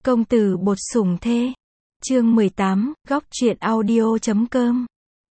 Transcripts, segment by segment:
Công tử bột sủng thê. Chương 18, góc truyện audio.com.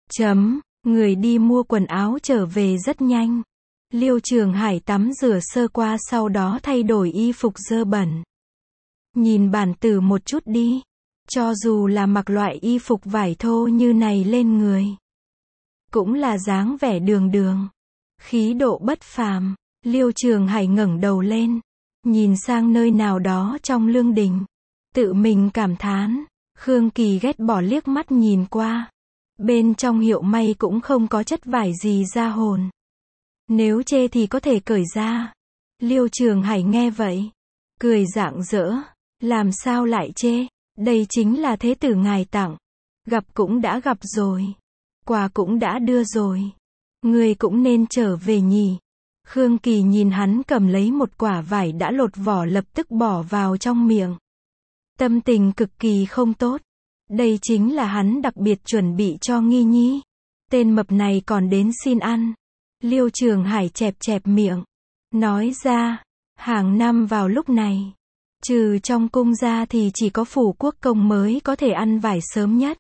Người đi mua quần áo trở về rất nhanh. Liêu Trường Hải tắm rửa sơ qua sau đó thay đổi y phục dơ bẩn. Nhìn bản tử một chút đi. Cho dù là mặc loại y phục vải thô như này lên người, cũng là dáng vẻ đường đường, khí độ bất phàm. Liêu Trường Hải ngẩng đầu lên, nhìn sang nơi nào đó trong lương đình, tự mình cảm thán. Khương Kỳ ghét bỏ liếc mắt nhìn qua. Bên trong hiệu may cũng không có chất vải gì ra hồn. Nếu chê thì có thể cởi ra. Liêu Trường Hải nghe vậy, cười rạng rỡ. Làm sao lại chê? Đây chính là thế tử ngài tặng. Gặp cũng đã gặp rồi. Quà cũng đã đưa rồi. Người cũng nên trở về nhỉ. Khương Kỳ nhìn hắn cầm lấy một quả vải đã lột vỏ lập tức bỏ vào trong miệng. Tâm tình cực kỳ không tốt. Đây chính là hắn đặc biệt chuẩn bị cho Nghi Nhi. Tên mập này còn đến xin ăn. Liêu Trường Hải chẹp chẹp miệng, nói ra, hàng năm vào lúc này, trừ trong cung ra thì chỉ có phủ quốc công mới có thể ăn vải sớm nhất.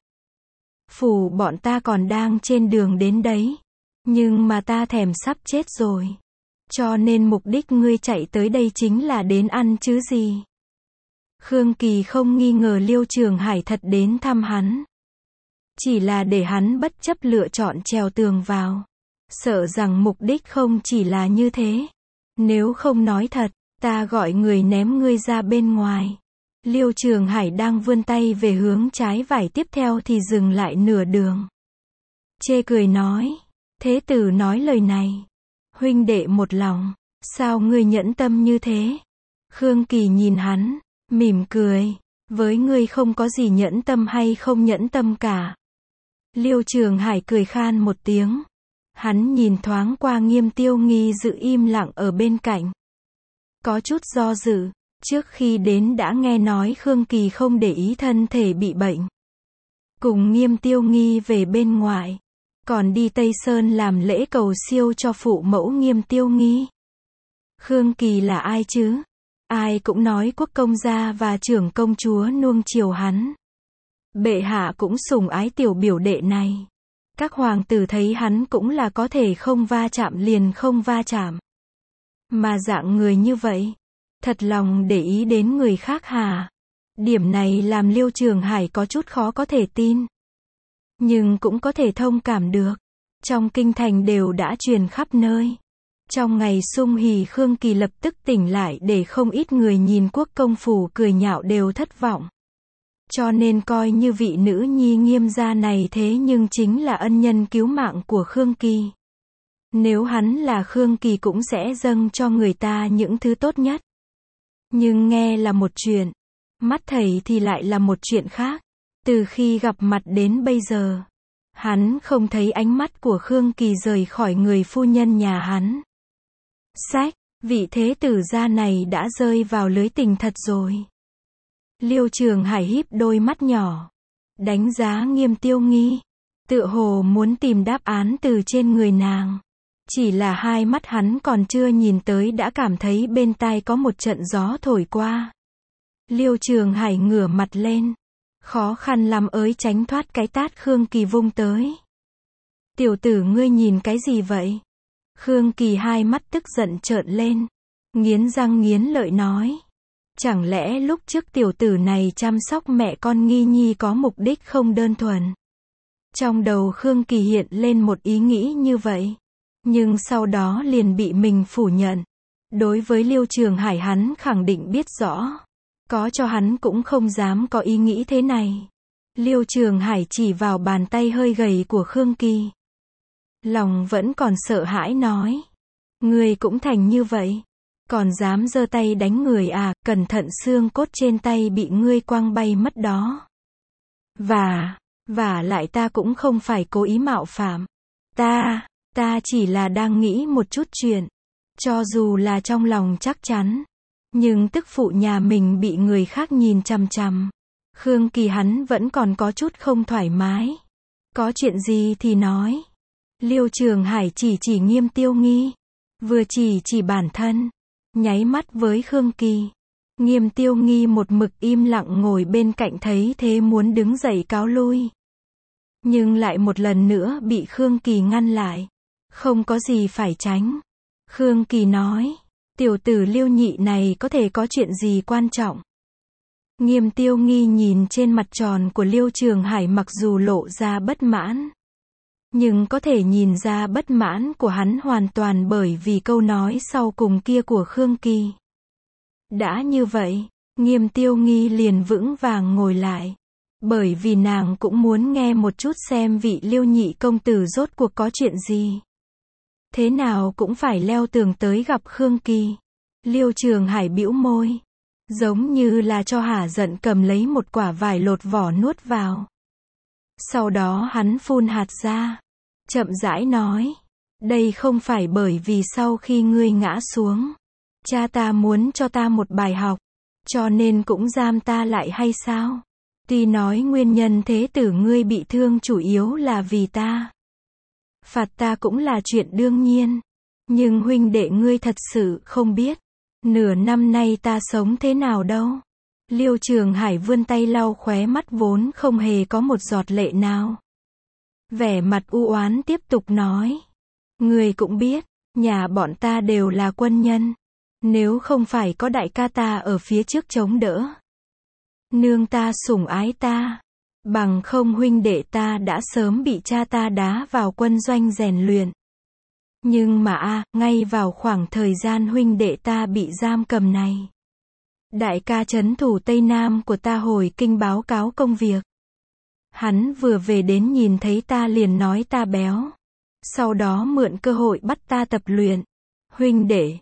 Phủ bọn ta còn đang trên đường đến đấy. Nhưng mà ta thèm sắp chết rồi. Cho nên mục đích ngươi chạy tới đây chính là đến ăn chứ gì. Khương Kỳ không nghi ngờ Liêu Trường Hải thật đến thăm hắn. Chỉ là để hắn bất chấp lựa chọn trèo tường vào. Sợ rằng mục đích không chỉ là như thế. Nếu không nói thật, ta gọi người ném ngươi ra bên ngoài. Liêu Trường Hải đang vươn tay về hướng trái vải tiếp theo thì dừng lại nửa đường. Chê cười nói, thế tử nói lời này. Huynh đệ một lòng, sao ngươi nhẫn tâm như thế? Khương Kỳ nhìn hắn, mỉm cười, với ngươi không có gì nhẫn tâm hay không nhẫn tâm cả. Liêu Trường Hải cười khan một tiếng. Hắn nhìn thoáng qua Nghiêm Tiêu Nghi giữ im lặng ở bên cạnh. Có chút do dự, trước khi đến đã nghe nói Khương Kỳ không để ý thân thể bị bệnh. Cùng Nghiêm Tiêu Nghi về bên ngoài, còn đi Tây Sơn làm lễ cầu siêu cho phụ mẫu Nghiêm Tiêu Nghi. Khương Kỳ là ai chứ? Ai cũng nói quốc công gia và trưởng công chúa nuông chiều hắn. Bệ hạ cũng sủng ái tiểu biểu đệ này. Các hoàng tử thấy hắn cũng là có thể không va chạm liền không va chạm. Mà dạng người như vậy, thật lòng để ý đến người khác hả? Điểm này làm Liêu Trường Hải có chút khó có thể tin. Nhưng cũng có thể thông cảm được. Trong kinh thành đều đã truyền khắp nơi. Trong ngày sum hỉ Khương Kỳ lập tức tỉnh lại để không ít người nhìn quốc công phủ cười nhạo đều thất vọng. Cho nên coi như vị nữ nhi Nghiêm gia này thế nhưng chính là ân nhân cứu mạng của Khương Kỳ. Nếu hắn là Khương Kỳ cũng sẽ dâng cho người ta những thứ tốt nhất. Nhưng nghe là một chuyện, mắt thấy thì lại là một chuyện khác. Từ khi gặp mặt đến bây giờ, hắn không thấy ánh mắt của Khương Kỳ rời khỏi người phu nhân nhà hắn. Sách, vị thế tử gia này đã rơi vào lưới tình thật rồi. Liêu Trường Hải híp đôi mắt nhỏ, đánh giá Nghiêm Tiêu Nghi, tựa hồ muốn tìm đáp án từ trên người nàng. Chỉ là hai mắt hắn còn chưa nhìn tới đã cảm thấy bên tai có một trận gió thổi qua. Liêu Trường Hải ngửa mặt lên, khó khăn lắm ới tránh thoát cái tát Khương Kỳ vung tới. Tiểu tử ngươi nhìn cái gì vậy? Khương Kỳ hai mắt tức giận trợn lên, nghiến răng nghiến lợi nói. Chẳng lẽ lúc trước tiểu tử này chăm sóc mẹ con Nghi Nhi có mục đích không đơn thuần? Trong đầu Khương Kỳ hiện lên một ý nghĩ như vậy. Nhưng sau đó liền bị mình phủ nhận. Đối với Liêu Trường Hải hắn khẳng định biết rõ. Có cho hắn cũng không dám có ý nghĩ thế này. Liêu Trường Hải chỉ vào bàn tay hơi gầy của Khương Kỳ. Lòng vẫn còn sợ hãi nói. Ngươi cũng thành như vậy. Còn dám giơ tay đánh người à, cẩn thận xương cốt trên tay bị ngươi quăng bay mất đó. Và lại ta cũng không phải cố ý mạo phạm. Ta chỉ là đang nghĩ một chút chuyện. Cho dù là trong lòng chắc chắn. Nhưng tức phụ nhà mình bị người khác nhìn chằm chằm. Khương Kỳ hắn vẫn còn có chút không thoải mái. Có chuyện gì thì nói. Liêu Trường Hải chỉ Nghiêm Tiêu Nghi. Vừa chỉ bản thân. Nháy mắt với Khương Kỳ. Nghiêm Tiêu Nghi một mực im lặng ngồi bên cạnh thấy thế muốn đứng dậy cáo lui. Nhưng lại một lần nữa bị Khương Kỳ ngăn lại. Không có gì phải tránh. Khương Kỳ nói, tiểu tử Liêu Nhị này có thể có chuyện gì quan trọng. Nghiêm Tiêu Nghi nhìn trên mặt tròn của Liêu Trường Hải mặc dù lộ ra bất mãn. Nhưng có thể nhìn ra bất mãn của hắn hoàn toàn bởi vì câu nói sau cùng kia của Khương Kỳ. Đã như vậy, Nghiêm Tiêu Nghi liền vững vàng ngồi lại. Bởi vì nàng cũng muốn nghe một chút xem vị Liêu Nhị công tử rốt cuộc có chuyện gì. Thế nào cũng phải leo tường tới gặp Khương Kỳ. Liêu Trường Hải bĩu môi. Giống như là cho hả giận cầm lấy một quả vải lột vỏ nuốt vào. Sau đó hắn phun hạt ra. Chậm rãi nói. Đây không phải bởi vì sau khi ngươi ngã xuống. Cha ta muốn cho ta một bài học. Cho nên cũng giam ta lại hay sao? Tuy nói nguyên nhân thế tử ngươi bị thương chủ yếu là vì ta. Phạt ta cũng là chuyện đương nhiên. Nhưng huynh đệ ngươi thật sự không biết. Nửa năm nay ta sống thế nào đâu. Liêu Trường Hải vươn tay lau khóe mắt vốn không hề có một giọt lệ nào. Vẻ mặt u oán tiếp tục nói. Ngươi cũng biết, nhà bọn ta đều là quân nhân. Nếu không phải có đại ca ta ở phía trước chống đỡ. Nương ta sủng ái ta. Bằng không huynh đệ ta đã sớm bị cha ta đá vào quân doanh rèn luyện. Nhưng mà ngay vào khoảng thời gian huynh đệ ta bị giam cầm này. Đại ca trấn thủ Tây Nam của ta hồi kinh báo cáo công việc. Hắn vừa về đến nhìn thấy ta liền nói ta béo. Sau đó mượn cơ hội bắt ta tập luyện. Huynh đệ,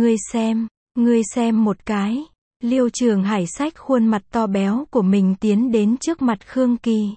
ngươi xem một cái. Liêu Trường Hải xách khuôn mặt to béo của mình tiến đến trước mặt Khương Kỳ.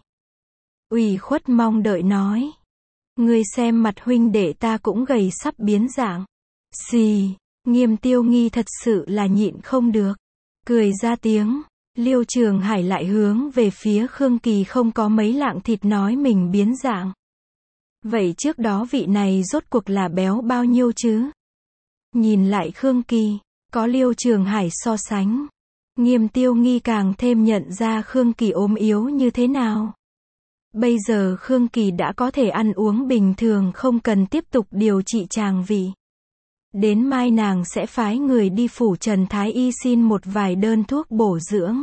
Ủy khuất mong đợi nói. Ngươi xem mặt huynh đệ ta cũng gầy sắp biến dạng. Xì, Nghiêm Tiêu Nghi thật sự là nhịn không được. Cười ra tiếng. Liêu Trường Hải lại hướng về phía Khương Kỳ không có mấy lạng thịt nói mình biến dạng. Vậy trước đó vị này rốt cuộc là béo bao nhiêu chứ? Nhìn lại Khương Kỳ, có Liêu Trường Hải so sánh. Nghiêm Tiêu Nghi càng thêm nhận ra Khương Kỳ ốm yếu như thế nào. Bây giờ Khương Kỳ đã có thể ăn uống bình thường không cần tiếp tục điều trị tràng vị. Đến mai nàng sẽ phái người đi phủ Trần Thái Y xin một vài đơn thuốc bổ dưỡng.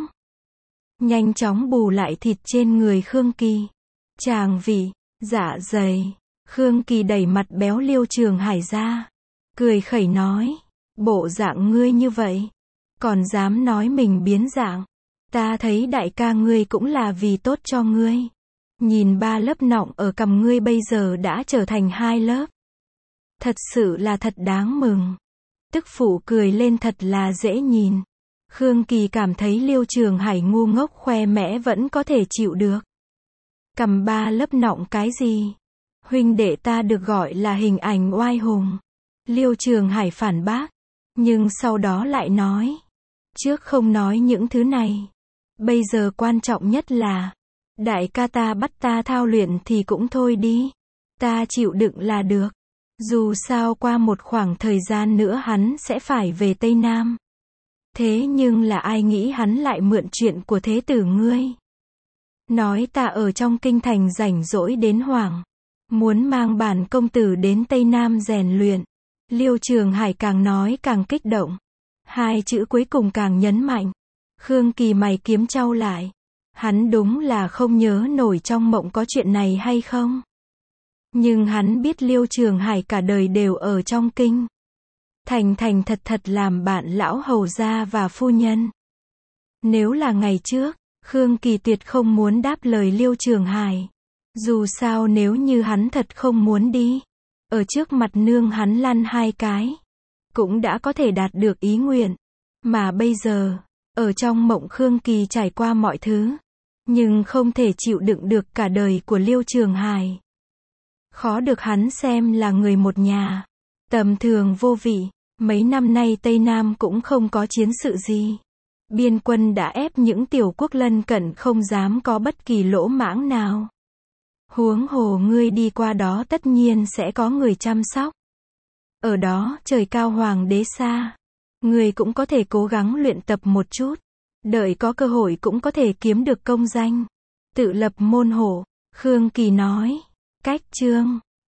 Nhanh chóng bù lại thịt trên người Khương Kỳ. Tràng vị, dạ dày. Khương Kỳ đẩy mặt béo Liêu Trường Hải ra. Cười khẩy nói. Bộ dạng ngươi như vậy. Còn dám nói mình biến dạng. Ta thấy đại ca ngươi cũng là vì tốt cho ngươi. Nhìn 3 lớp nọng ở cằm ngươi bây giờ đã trở thành 2 lớp. Thật sự là thật đáng mừng. Tức phụ cười lên thật là dễ nhìn. Khương Kỳ cảm thấy Liêu Trường Hải ngu ngốc khoe mẽ vẫn có thể chịu được. Cằm 3 lớp nọng cái gì? Huynh đệ ta được gọi là hình ảnh oai hùng. Liêu Trường Hải phản bác. Nhưng sau đó lại nói. Trước không nói những thứ này. Bây giờ quan trọng nhất là. Đại ca ta bắt ta thao luyện thì cũng thôi đi. Ta chịu đựng là được. Dù sao qua một khoảng thời gian nữa hắn sẽ phải về Tây Nam. Thế nhưng là ai nghĩ hắn lại mượn chuyện của thế tử ngươi. Nói ta ở trong kinh thành rảnh rỗi đến hoảng. Muốn mang bản công tử đến Tây Nam rèn luyện. Liêu Trường Hải càng nói càng kích động. 2 chữ cuối cùng càng nhấn mạnh. Khương Kỳ mày kiếm chau lại. Hắn đúng là không nhớ nổi trong mộng có chuyện này hay không. Nhưng hắn biết Liêu Trường Hải cả đời đều ở trong kinh. Thành thật thật làm bạn lão hầu gia và phu nhân. Nếu là ngày trước, Khương Kỳ tuyệt không muốn đáp lời Liêu Trường Hải. Dù sao nếu như hắn thật không muốn đi. Ở trước mặt nương hắn lăn 2 cái. Cũng đã có thể đạt được ý nguyện. Mà bây giờ, ở trong mộng Khương Kỳ trải qua mọi thứ. Nhưng không thể chịu đựng được cả đời của Liêu Trường Hải. Khó được hắn xem là người một nhà. Tầm thường vô vị. Mấy năm nay Tây Nam cũng không có chiến sự gì. Biên quân đã ép những tiểu quốc lân cận không dám có bất kỳ lỗ mãng nào. Huống hồ ngươi đi qua đó tất nhiên sẽ có người chăm sóc. Ở đó trời cao hoàng đế xa. Người cũng có thể cố gắng luyện tập một chút. Đợi có cơ hội cũng có thể kiếm được công danh. Tự lập môn hộ. Khương Kỳ nói. Cách chương